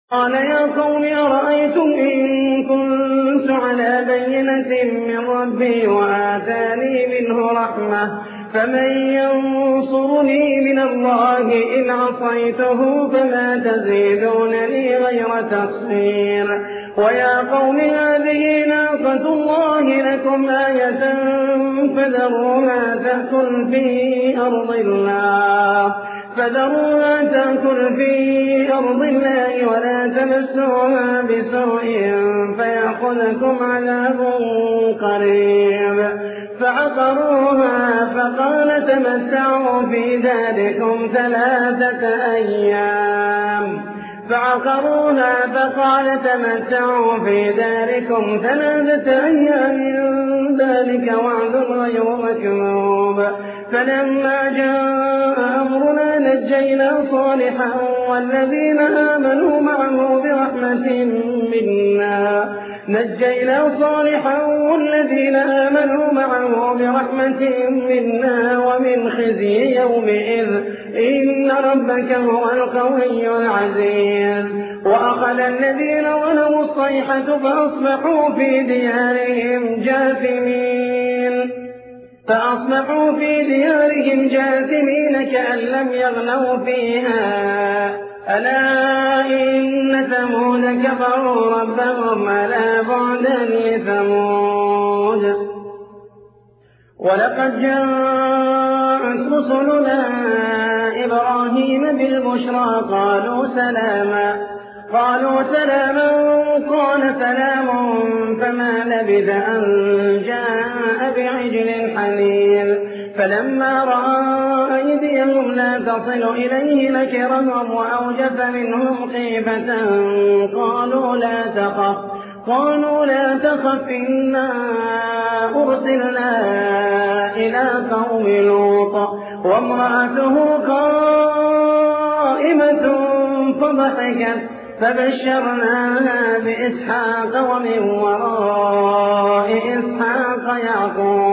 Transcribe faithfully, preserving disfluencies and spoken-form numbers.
قال يا قوم أرأيتم إن كنت على بينة من ربي وآتاني منه رحمة فمن ينصرني من الله إن عصيته فما تزيدونني غير تقصير ويا قوم هذه ناقة الله لكم آية فذروها تأكل في أرض الله فذروها تأكل في أرض الله ولا تمسوها بسوء فيأخذكم عذاب قريب فعقروها فقال تمتعوا في داركم ثلاثة أيام فعقروها فقال تمتعوا في داركم ثلاثة أيام ذلك وعد غير مكذوب فلما جاء أمرنا نجينا صالحا والذين آمنوا معه برحمة منا نجينا صالحا والذين آمنوا معه برحمة منا ومن خزي يومئذ إن ربك هو القوي العزيز وأخذ الذين ظلموا الصيحة فأصبحوا في ديارهم جاثمين فأصبحوا في ديارهم جاثمين كأن لم يغنوا فيها ألا إن ثمود كفروا ربهم ألا بعدا لثمود ولقد جاءت رسلنا إبراهيم بالبشرى قالوا سلاما قالوا سلاما قال سلام فما لبث أن جاء بعجل حنيذ فلما رأى أيديهم لا تصل إليه نكرهم وأوجس منهم خيفة قالوا لا تخف قالوا لا تخف إنا أرسلنا إلى قوم لوط وامرأته قائمة فضحكت فبشرناها بإسحاق ومن وراء إسحاق يعقوب